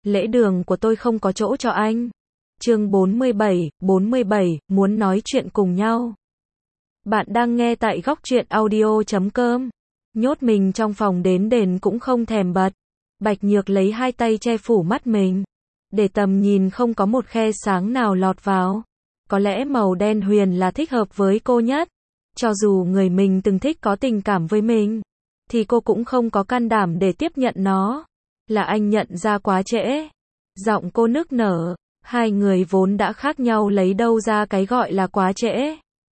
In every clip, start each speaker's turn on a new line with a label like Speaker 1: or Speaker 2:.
Speaker 1: lễ đường của tôi không có chỗ cho anh. Chương 47, muốn nói chuyện cùng nhau. Bạn đang nghe tại góc truyện audio.com. Nhốt mình trong phòng đến đền cũng không thèm bật. Bạch Nhược lấy hai tay che phủ mắt mình, để tầm nhìn không có một khe sáng nào lọt vào. Có lẽ màu đen huyền là thích hợp với cô nhất. Cho dù người mình từng thích có tình cảm với mình, thì cô cũng không có can đảm để tiếp nhận nó. Là anh nhận ra quá trễ. Giọng cô nức nở. Hai người vốn đã khác nhau lấy đâu ra cái gọi là quá trễ.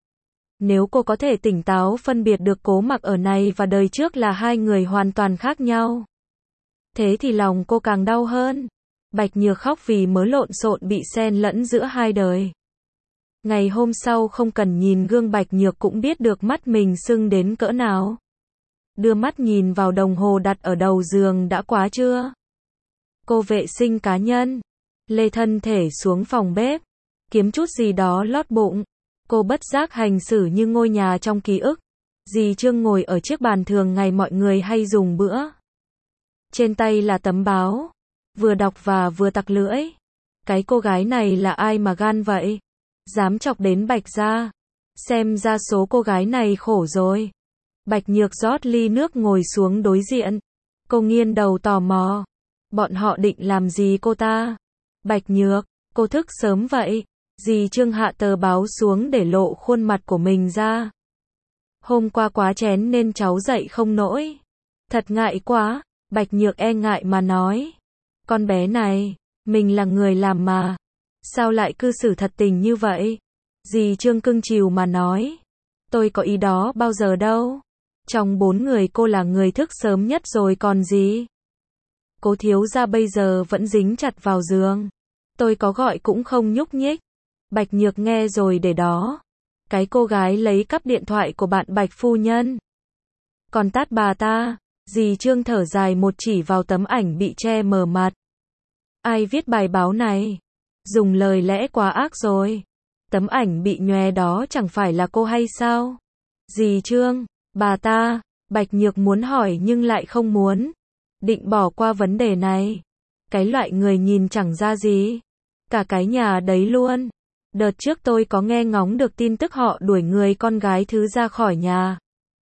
Speaker 1: Nếu cô có thể tỉnh táo phân biệt được Cố Mặc ở này và đời trước là hai người hoàn toàn khác nhau, thế thì lòng cô càng đau hơn. Bạch Nhược khóc vì mớ lộn xộn bị xen lẫn giữa hai đời. Ngày hôm sau không cần nhìn gương Bạch Nhược cũng biết được mắt mình sưng đến cỡ nào. Đưa mắt nhìn vào đồng hồ đặt ở đầu giường đã quá trưa. Cô vệ sinh cá nhân, lê thân thể xuống phòng bếp, kiếm chút gì đó lót bụng. Cô bất giác hành xử như ngôi nhà trong ký ức. Dì Trương ngồi ở chiếc bàn thường ngày mọi người hay dùng bữa. Trên tay là tấm báo, vừa đọc và vừa tặc lưỡi. Cái cô gái này là ai mà gan vậy? Dám chọc đến Bạch gia. Xem ra số cô gái này khổ rồi. Bạch Nhược rót ly nước ngồi xuống đối diện. Cô nghiêng đầu tò mò. Bọn họ định làm gì cô ta? Bạch Nhược, cô thức sớm vậy? Dì Trương hạ tờ báo xuống để lộ khuôn mặt của mình ra. Hôm qua quá chén nên cháu dậy không nổi. Thật ngại quá. Bạch Nhược e ngại mà nói. Con bé này, mình là người làm mà. Sao lại cư xử thật tình như vậy? Dì Trương cưng chiều mà nói. Tôi có ý đó bao giờ đâu. Trong 4 người cô là người thức sớm nhất rồi còn gì. Cố thiếu gia bây giờ vẫn dính chặt vào giường. Tôi có gọi cũng không nhúc nhích. Bạch Nhược nghe rồi để đó. Cái cô gái lấy cắp điện thoại của bạn Bạch phu nhân. Còn tát bà ta. Dì Trương thở dài một chỉ vào tấm ảnh bị che mờ mặt. Ai viết bài báo này? Dùng lời lẽ quá ác rồi. Tấm ảnh bị nhòe đó chẳng phải là cô hay sao? Dì Trương, bà ta. Bạch Nhược muốn hỏi nhưng lại không muốn. Định bỏ qua vấn đề này. Cái loại người nhìn chẳng ra gì. Cả cái nhà đấy luôn. Đợt trước tôi có nghe ngóng được tin tức họ đuổi người con gái thứ ra khỏi nhà.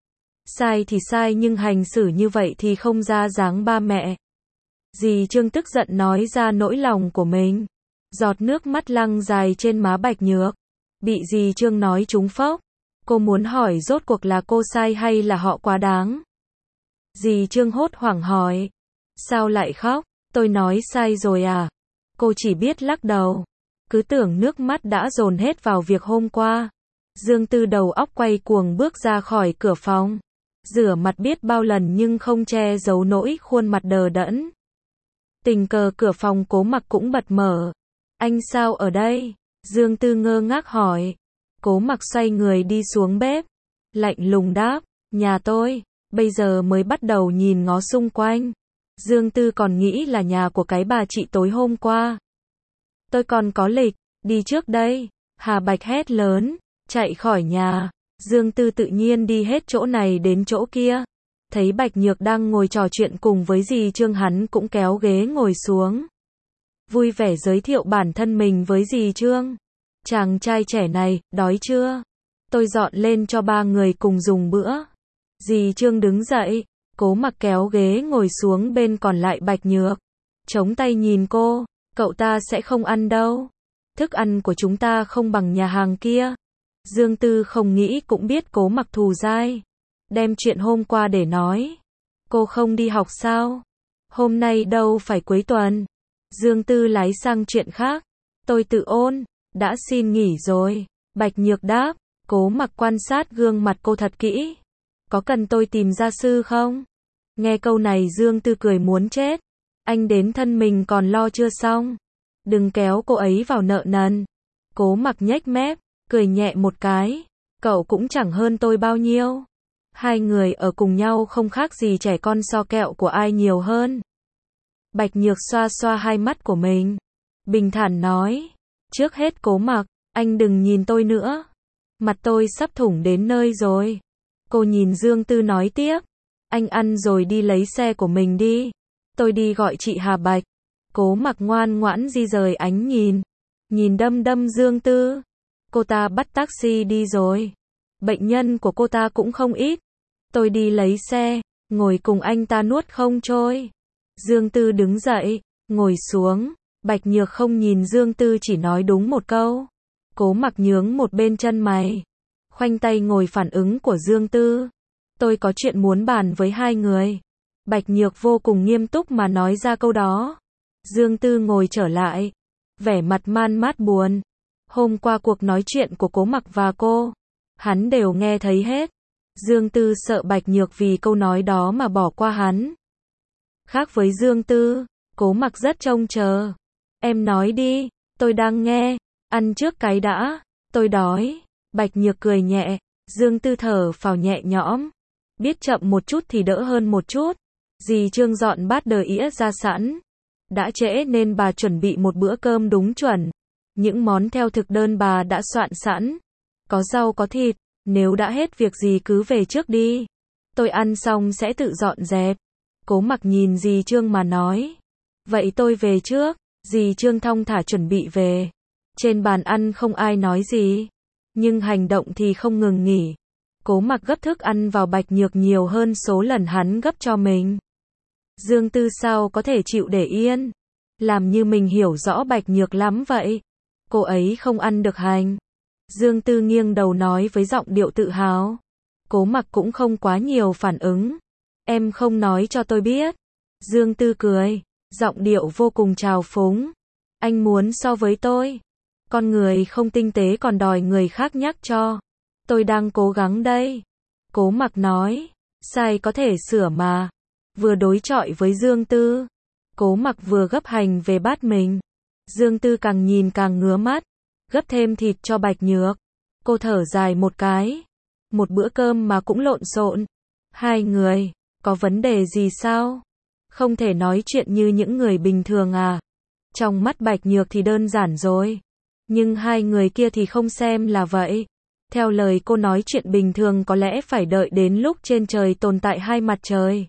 Speaker 1: Sai thì sai nhưng hành xử như vậy thì không ra dáng ba mẹ. Dì Trương tức giận nói ra nỗi lòng của mình. Giọt nước mắt lăn dài trên má Bạch Nhược. Bị dì Trương nói trúng phốc. Cô muốn hỏi rốt cuộc là cô sai hay là họ quá đáng. Dì Trương hốt hoảng hỏi. Sao lại khóc? Tôi nói sai rồi à? Cô chỉ biết lắc đầu. Cứ tưởng nước mắt đã dồn hết vào việc hôm qua. Dương Tư đầu óc quay cuồng bước ra khỏi cửa phòng. Rửa mặt biết bao lần nhưng không che giấu nỗi khuôn mặt đờ đẫn. Tình cờ cửa phòng Cố Mặc cũng bật mở. Anh sao ở đây? Dương Tư ngơ ngác hỏi. Cố Mặc xoay người đi xuống bếp. Lạnh lùng đáp. Nhà tôi. Bây giờ mới bắt đầu nhìn ngó xung quanh. Dương Tư còn nghĩ là nhà của cái bà chị tối hôm qua. Tôi còn có lịch. Đi trước đây. Hà Bạch hét lớn. Chạy khỏi nhà. Dương Tư tự nhiên đi hết chỗ này đến chỗ kia. Thấy Bạch Nhược đang ngồi trò chuyện cùng với dì Trương hắn cũng kéo ghế ngồi xuống. Vui vẻ giới thiệu bản thân mình với dì Trương. Chàng trai trẻ này, đói chưa? Tôi dọn lên cho 3 người cùng dùng bữa. Dì Trương đứng dậy. Cố Mặc kéo ghế ngồi xuống bên còn lại Bạch Nhược. Chống tay nhìn cô. Cậu ta sẽ không ăn đâu. Thức ăn của chúng ta không bằng nhà hàng kia. Dương Tư không nghĩ cũng biết Cố Mặc thù dai. Đem chuyện hôm qua để nói. Cô không đi học sao? Hôm nay đâu phải cuối tuần. Dương Tư lái sang chuyện khác. Tôi tự ôn. Đã xin nghỉ rồi. Bạch Nhược đáp. Cố Mặc quan sát gương mặt cô thật kỹ. Có cần tôi tìm gia sư không? Nghe câu này Dương Tư cười muốn chết. Anh đến thân mình còn lo chưa xong. Đừng kéo cô ấy vào nợ nần. Cố Mặc nhếch mép. Cười nhẹ một cái. Cậu cũng chẳng hơn tôi bao nhiêu. Hai người ở cùng nhau không khác gì trẻ con so kẹo của ai nhiều hơn. Bạch Nhược xoa xoa hai mắt của mình. Bình thản nói. Trước hết Cố Mặc, anh đừng nhìn tôi nữa. Mặt tôi sắp thủng đến nơi rồi. Cô nhìn Dương Tư nói tiếp. Anh ăn rồi đi lấy xe của mình đi. Tôi đi gọi chị Hà Bạch. Cố Mặc ngoan ngoãn di rời ánh nhìn. Nhìn đăm đăm Dương Tư. Cô ta bắt taxi đi rồi. Bệnh nhân của cô ta cũng không ít. Tôi đi lấy xe, ngồi cùng anh ta nuốt không trôi. Dương Tư đứng dậy, ngồi xuống. Bạch Nhược không nhìn Dương Tư, chỉ nói đúng một câu. Cố Mặc nhướng một bên chân mày, khoanh tay ngồi phản ứng của Dương Tư. Tôi có chuyện muốn bàn với hai người. Bạch Nhược vô cùng nghiêm túc mà nói ra câu đó. Dương Tư ngồi trở lại, vẻ mặt man mát buồn. Hôm qua cuộc nói chuyện của Cố Mặc và cô, hắn đều nghe thấy hết. Dương Tư sợ Bạch Nhược vì câu nói đó mà bỏ qua hắn. Khác với Dương Tư, Cố Mặc rất trông chờ. Em nói đi, tôi đang nghe. Ăn trước cái đã, tôi đói. Bạch Nhược cười nhẹ. Dương Tư thở phào nhẹ nhõm. Biết chậm một chút thì đỡ hơn một chút. Dì Trương dọn bát đờ ĩa ra sẵn. Đã trễ nên bà chuẩn bị một bữa cơm đúng chuẩn. Những món theo thực đơn bà đã soạn sẵn. Có rau có thịt. Nếu đã hết việc gì cứ về trước đi. Tôi ăn xong sẽ tự dọn dẹp. Cố Mặc nhìn dì Trương mà nói. Vậy tôi về trước. Dì Trương thong thả chuẩn bị về. Trên bàn ăn không ai nói gì. Nhưng hành động thì không ngừng nghỉ. Cố Mặc gấp thức ăn vào Bạch Nhược nhiều hơn số lần hắn gấp cho mình. Dương Tư sao có thể chịu để yên. Làm như mình hiểu rõ Bạch Nhược lắm vậy. Cô ấy không ăn được hành. Dương Tư nghiêng đầu nói với giọng điệu tự hào. Cố Mặc cũng không quá nhiều phản ứng. Em không nói cho tôi biết. Dương Tư cười, giọng điệu vô cùng trào phúng. Anh muốn so với tôi. Con người không tinh tế còn đòi người khác nhắc cho. Tôi đang cố gắng đây. Cố Mặc nói. Sai có thể sửa mà. Vừa đối chọi với Dương Tư. Cố Mặc vừa gấp hành về bát mình. Dương Tư càng nhìn càng ngứa mắt. Gấp thêm thịt cho Bạch Nhược. Cô thở dài một cái. Một bữa cơm mà cũng lộn xộn. Hai người, có vấn đề gì sao? Không thể nói chuyện như những người bình thường à? Trong mắt Bạch Nhược thì đơn giản rồi. Nhưng hai người kia thì không xem là vậy. Theo lời cô nói chuyện bình thường có lẽ phải đợi đến lúc trên trời tồn tại hai mặt trời.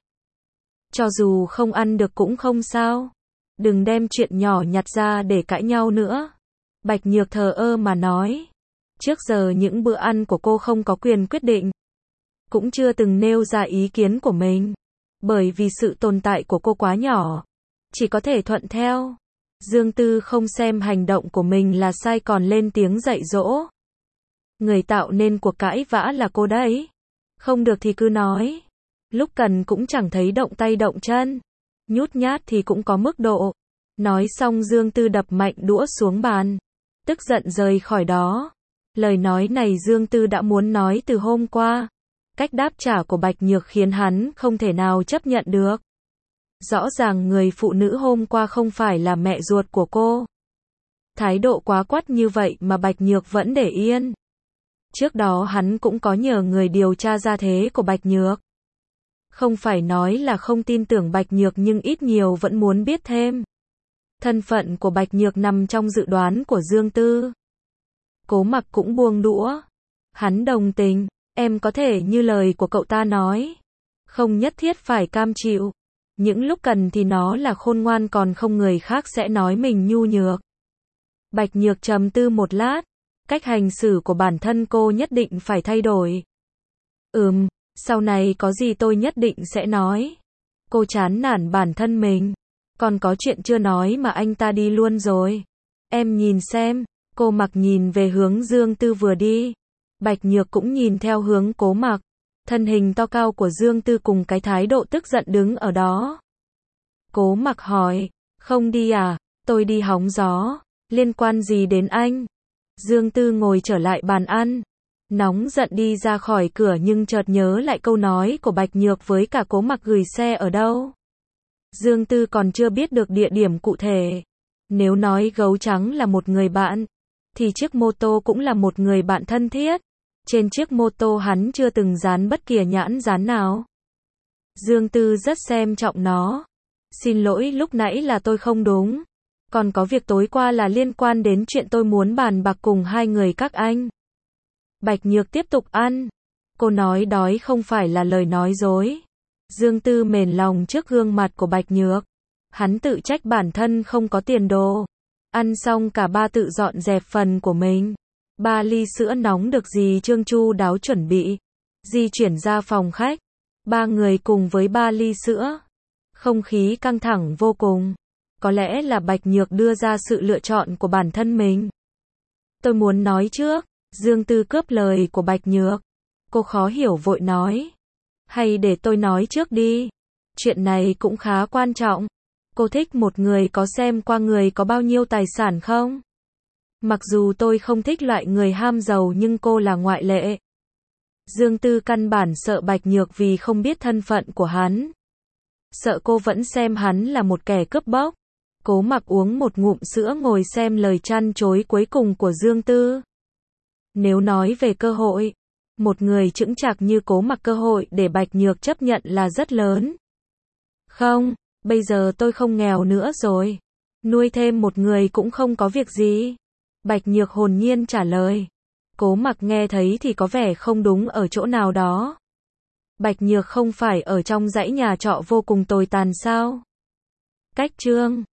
Speaker 1: Cho dù không ăn được cũng không sao. Đừng đem chuyện nhỏ nhặt ra để cãi nhau nữa. Bạch Nhược thờ ơ mà nói. Trước giờ những bữa ăn của cô không có quyền quyết định. Cũng chưa từng nêu ra ý kiến của mình. Bởi vì sự tồn tại của cô quá nhỏ. Chỉ có thể thuận theo. Dương Tư không xem hành động của mình là sai còn lên tiếng dạy dỗ. Người tạo nên cuộc cãi vã là cô đấy. Không được thì cứ nói. Lúc cần cũng chẳng thấy động tay động chân. Nhút nhát thì cũng có mức độ. Nói xong Dương Tư đập mạnh đũa xuống bàn. Tức giận rời khỏi đó. Lời nói này Dương Tư đã muốn nói từ hôm qua. Cách đáp trả của Bạch Nhược khiến hắn không thể nào chấp nhận được. Rõ ràng người phụ nữ hôm qua không phải là mẹ ruột của cô. Thái độ quá quắt như vậy mà Bạch Nhược vẫn để yên. Trước đó hắn cũng có nhờ người điều tra gia thế của Bạch Nhược. Không phải nói là không tin tưởng Bạch Nhược nhưng ít nhiều vẫn muốn biết thêm. Thân phận của Bạch Nhược nằm trong dự đoán của Dương Tư. Cố Mặc cũng buông đũa. Hắn đồng tình. Em có thể như lời của cậu ta nói. Không nhất thiết phải cam chịu. Những lúc cần thì nó là khôn ngoan còn không người khác sẽ nói mình nhu nhược. Bạch Nhược trầm tư một lát. Cách hành xử của bản thân cô nhất định phải thay đổi. Sau này có gì tôi nhất định sẽ nói. Cô chán nản bản thân mình. Còn có chuyện chưa nói mà anh ta đi luôn rồi. Em nhìn xem. Cô Mặc nhìn về hướng Dương Tư vừa đi. Bạch Nhược cũng nhìn theo hướng Cố Mặc. Thân hình to cao của Dương Tư cùng cái thái độ tức giận đứng ở đó. Cố Mặc hỏi. Không đi à? Tôi đi hóng gió. Liên quan gì đến anh? Dương Tư ngồi trở lại bàn ăn. Nóng giận đi ra khỏi cửa nhưng chợt nhớ lại câu nói của Bạch Nhược với cả Cố Mặc gửi xe ở đâu. Dương Tư còn chưa biết được địa điểm cụ thể. Nếu nói gấu trắng là một người bạn, thì chiếc mô tô cũng là một người bạn thân thiết. Trên chiếc mô tô hắn chưa từng dán bất kỳ nhãn dán nào. Dương Tư rất xem trọng nó. Xin lỗi lúc nãy là tôi không đúng. Còn có việc tối qua là liên quan đến chuyện tôi muốn bàn bạc cùng hai người các anh. Bạch Nhược tiếp tục ăn. Cô nói đói không phải là lời nói dối. Dương Tư mềm lòng trước gương mặt của Bạch Nhược. Hắn tự trách bản thân không có tiền đồ. Ăn xong cả ba tự dọn dẹp phần của mình. 3 ly sữa nóng được dì Trương chu đáo chuẩn bị. Di chuyển ra phòng khách. 3 người cùng với 3 ly sữa. Không khí căng thẳng vô cùng. Có lẽ là Bạch Nhược đưa ra sự lựa chọn của bản thân mình. Tôi muốn nói trước. Dương Tư cướp lời của Bạch Nhược. Cô khó hiểu vội nói. Hay để tôi nói trước đi. Chuyện này cũng khá quan trọng. Cô thích một người có xem qua người có bao nhiêu tài sản không? Mặc dù tôi không thích loại người ham giàu nhưng cô là ngoại lệ. Dương Tư căn bản sợ Bạch Nhược vì không biết thân phận của hắn. Sợ cô vẫn xem hắn là một kẻ cướp bóc. Cố Mặc uống một ngụm sữa ngồi xem lời trăn trối cuối cùng của Dương Tư. Nếu nói về cơ hội, một người chững chạc như Cố Mặc cơ hội để Bạch Nhược chấp nhận là rất lớn. Không, bây giờ tôi không nghèo nữa rồi. Nuôi thêm một người cũng không có việc gì. Bạch Nhược hồn nhiên trả lời. Cố Mặc nghe thấy thì có vẻ không đúng ở chỗ nào đó. Bạch Nhược không phải ở trong dãy nhà trọ vô cùng tồi tàn sao? Cách chương